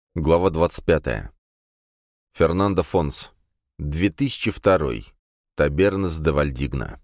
Глава 25. Фернандо Фонс. 2002. Табернас де Вальдигна.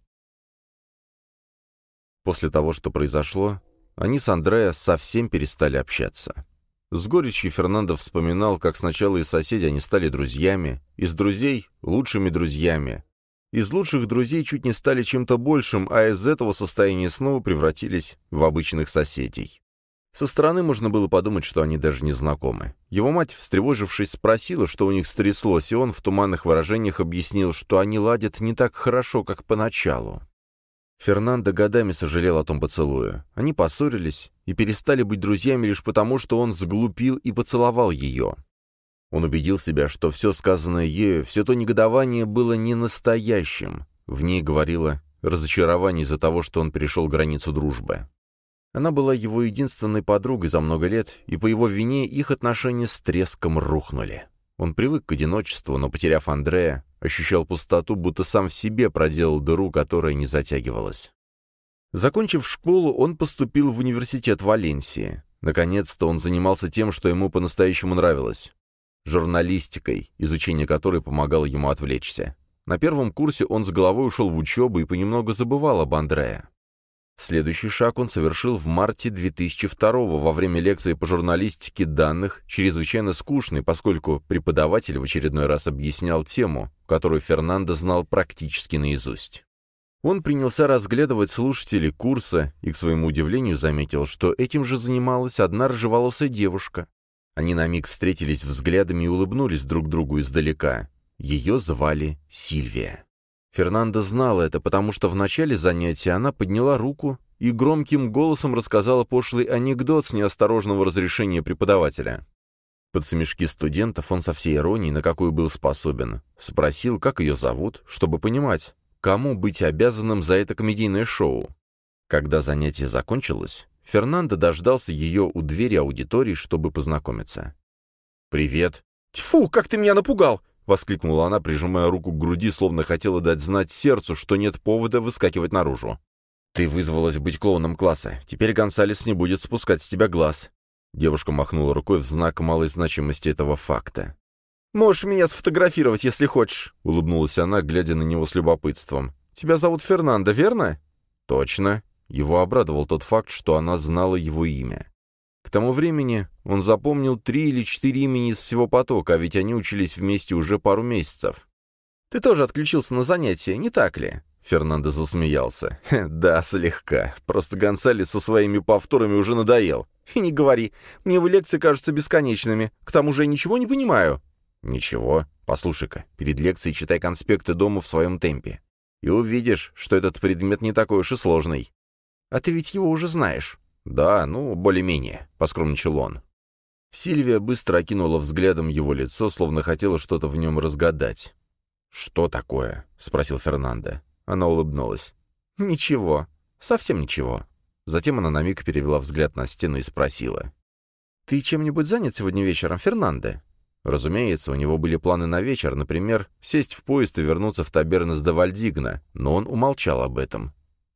После того, что произошло, они с Андреа совсем перестали общаться. С горечью Фернандо вспоминал, как сначала из соседей они стали друзьями, из друзей — лучшими друзьями. Из лучших друзей чуть не стали чем-то большим, а из этого состояния снова превратились в обычных соседей. Со стороны можно было подумать, что они даже не знакомы. Его мать, встревожившись, спросила, что у них стряслось, и он в туманных выражениях объяснил, что они ладят не так хорошо, как поначалу. Фернандо годами сожалел о том поцелуе. Они поссорились и перестали быть друзьями лишь потому, что он сглупил и поцеловал ее. Он убедил себя, что все сказанное ею, все то негодование было не настоящим. В ней говорило разочарование из-за того, что он перешел границу дружбы. Она была его единственной подругой за много лет, и по его вине их отношения с треском рухнули. Он привык к одиночеству, но, потеряв Андреа, ощущал пустоту, будто сам в себе проделал дыру, которая не затягивалась. Закончив школу, он поступил в университет Валенсии. Наконец-то он занимался тем, что ему по-настоящему нравилось — журналистикой, изучение которой помогало ему отвлечься. На первом курсе он с головой ушел в учебу и понемногу забывал об Андреа. Следующий шаг он совершил в марте 2002-го во время лекции по журналистике данных, чрезвычайно скучной, поскольку преподаватель в очередной раз объяснял тему, которую Фернандо знал практически наизусть. Он принялся разглядывать слушателей курса и, к своему удивлению, заметил, что этим же занималась одна рыжеволосая девушка. Они на миг встретились взглядами и улыбнулись друг другу издалека. Ее звали Сильвия. Фернандо знал это, потому что в начале занятия она подняла руку и громким голосом рассказала пошлый анекдот с неосторожного разрешения преподавателя. Под смешки студентов он со всей иронией, на какую был способен, спросил, как ее зовут, чтобы понимать, кому быть обязанным за это комедийное шоу. Когда занятие закончилось, Фернандо дождался ее у двери аудитории, чтобы познакомиться. «Привет». «Тьфу, как ты меня напугал!» — воскликнула она, прижимая руку к груди, словно хотела дать знать сердцу, что нет повода выскакивать наружу. «Ты вызвалась быть клоуном класса. Теперь Гонсалес не будет спускать с тебя глаз». Девушка махнула рукой в знак малой значимости этого факта. «Можешь меня сфотографировать, если хочешь», — улыбнулась она, глядя на него с любопытством. «Тебя зовут Фернандо, верно?» «Точно». Его обрадовал тот факт, что она знала его имя. К тому времени он запомнил 3 или 4 имени из всего потока, а ведь они учились вместе уже пару месяцев. «Ты тоже отключился на занятия, не так ли?» Фернандо засмеялся. «Да, слегка. Просто Гонсалес со своими повторами уже надоел. И не говори, мне его лекции кажутся бесконечными. К тому же я ничего не понимаю». «Ничего. Послушай-ка, перед лекцией читай конспекты дома в своем темпе. И увидишь, что этот предмет не такой уж и сложный». «А ты ведь его уже знаешь». «Да, более-менее», — поскромничал он. Сильвия быстро окинула взглядом его лицо, словно хотела что-то в нем разгадать. «Что такое?» — спросил Фернандо. Она улыбнулась. «Ничего. Совсем ничего». Затем она на миг перевела взгляд на стену и спросила. «Ты чем-нибудь занят сегодня вечером, Фернандо?» Разумеется, у него были планы на вечер, например, сесть в поезд и вернуться в Табернас де Вальдигна, но он умолчал об этом.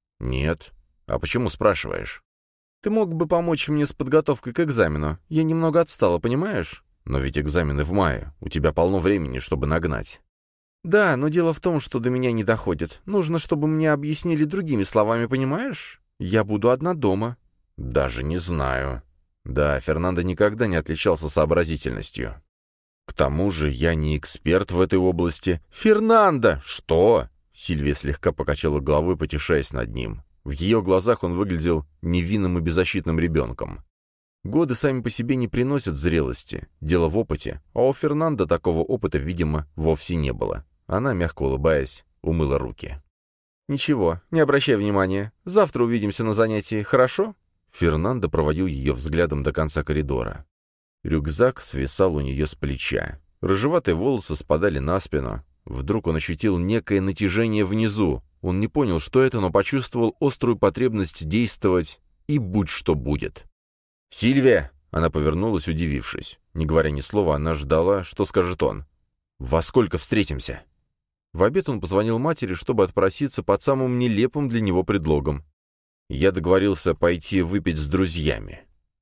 «Нет. А почему спрашиваешь?» «Ты мог бы помочь мне с подготовкой к экзамену. Я немного отстала, понимаешь?» «Но ведь экзамены в мае. У тебя полно времени, чтобы нагнать». «Да, но дело в том, что до меня не доходит. Нужно, чтобы мне объяснили другими словами, понимаешь? Я буду одна дома». «Даже не знаю». Да, Фернандо никогда не отличался сообразительностью. «К тому же я не эксперт в этой области». «Фернандо!» «Что?» Сильвия слегка покачала головой, потешаясь над ним. В ее глазах он выглядел невинным и беззащитным ребенком. Годы сами по себе не приносят зрелости, дело в опыте, а у Фернандо такого опыта, видимо, вовсе не было. Она, мягко улыбаясь, умыла руки. «Ничего, не обращай внимания. Завтра увидимся на занятии, хорошо?» Фернандо проводил ее взглядом до конца коридора. Рюкзак свисал у нее с плеча. Рыжеватые волосы спадали на спину. Вдруг он ощутил некое натяжение внизу. Он не понял, что это, но почувствовал острую потребность действовать, и будь что будет. «Сильвия!» — она повернулась, удивившись. Не говоря ни слова, она ждала, что скажет он. «Во сколько встретимся?» В обед он позвонил матери, чтобы отпроситься под самым нелепым для него предлогом. «Я договорился пойти выпить с друзьями».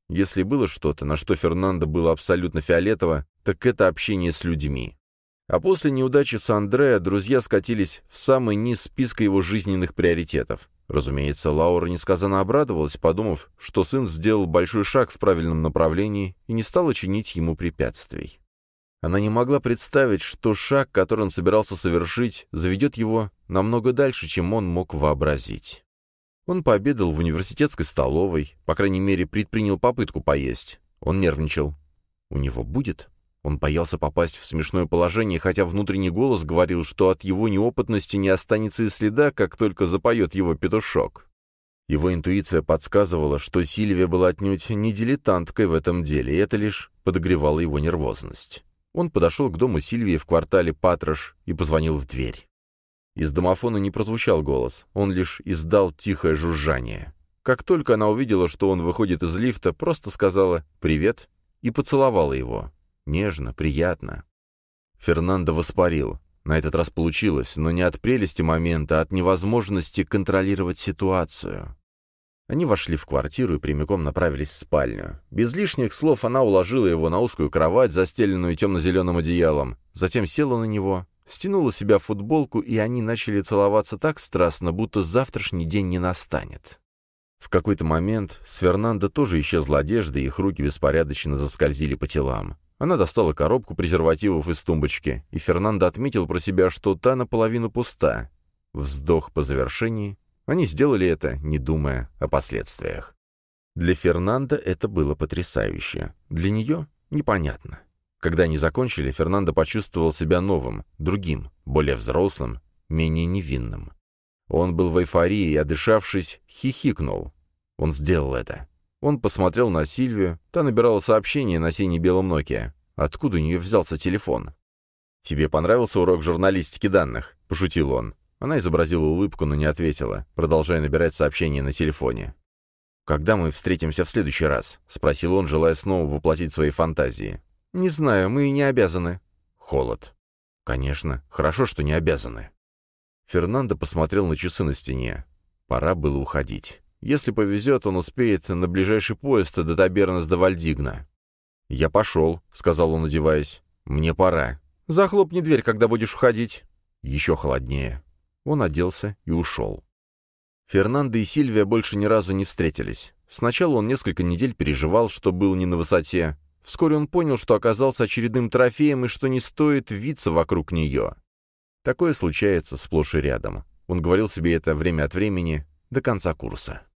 Если было что-то, на что Фернандо было абсолютно фиолетово, так это общение с людьми. А после неудачи с Андреа друзья скатились в самый низ списка его жизненных приоритетов. Разумеется, Лаура несказанно обрадовалась, подумав, что сын сделал большой шаг в правильном направлении и не стала чинить ему препятствий. Она не могла представить, что шаг, который он собирался совершить, заведет его намного дальше, чем он мог вообразить. Он пообедал в университетской столовой, по крайней мере, предпринял попытку поесть. Он нервничал. У него будет? Он боялся попасть в смешное положение, хотя внутренний голос говорил, что от его неопытности не останется и следа, как только запоет его петушок. Его интуиция подсказывала, что Сильвия была отнюдь не дилетанткой в этом деле, и это лишь подогревало его нервозность. Он подошел к дому Сильвии в квартале Патрош и позвонил в дверь. Из домофона не прозвучал голос, он лишь издал тихое жужжание. Как только она увидела, что он выходит из лифта, просто сказала «привет» и поцеловала его. Нежно, приятно. Фернандо воспарил. На этот раз получилось, но не от прелести момента, а от невозможности контролировать ситуацию. Они вошли в квартиру и прямиком направились в спальню. Без лишних слов она уложила его на узкую кровать, застеленную темно-зеленым одеялом, затем села на него, стянула с себя футболку, и они начали целоваться так страстно, будто завтрашний день не настанет. В какой-то момент с Фернандо тоже исчезла одежда, и их руки беспорядочно заскользили по телам. Она достала коробку презервативов из тумбочки, и Фернандо отметил про себя, что та наполовину пуста. Вздох по завершении. Они сделали это, не думая о последствиях. Для Фернандо это было потрясающе. Для нее — непонятно. Когда они закончили, Фернандо почувствовал себя новым, другим, более взрослым, менее невинным. Он был в эйфории и, отдышавшись, хихикнул. Он сделал это. Он посмотрел на Сильвию, та набирала сообщение на сине-белом Nokia. Откуда у нее взялся телефон? «Тебе понравился урок журналистики данных?» — пошутил он. Она изобразила улыбку, но не ответила, продолжая набирать сообщение на телефоне. «Когда мы встретимся в следующий раз?» — спросил он, желая снова воплотить свои фантазии. «Не знаю, мы и не обязаны». Холод. «Конечно, хорошо, что не обязаны». Фернандо посмотрел на часы на стене. Пора было уходить. Если повезет, он успеет на ближайший поезд до Табернес-де-Вальдигна. «Я пошел», — сказал он, одеваясь. «Мне пора». «Захлопни дверь, когда будешь уходить». Еще холоднее. Он оделся и ушел. Фернандо и Сильвия больше ни разу не встретились. Сначала он несколько недель переживал, что был не на высоте. Вскоре он понял, что оказался очередным трофеем и что не стоит виться вокруг нее. Такое случается сплошь и рядом. Он говорил себе это время от времени до конца курса.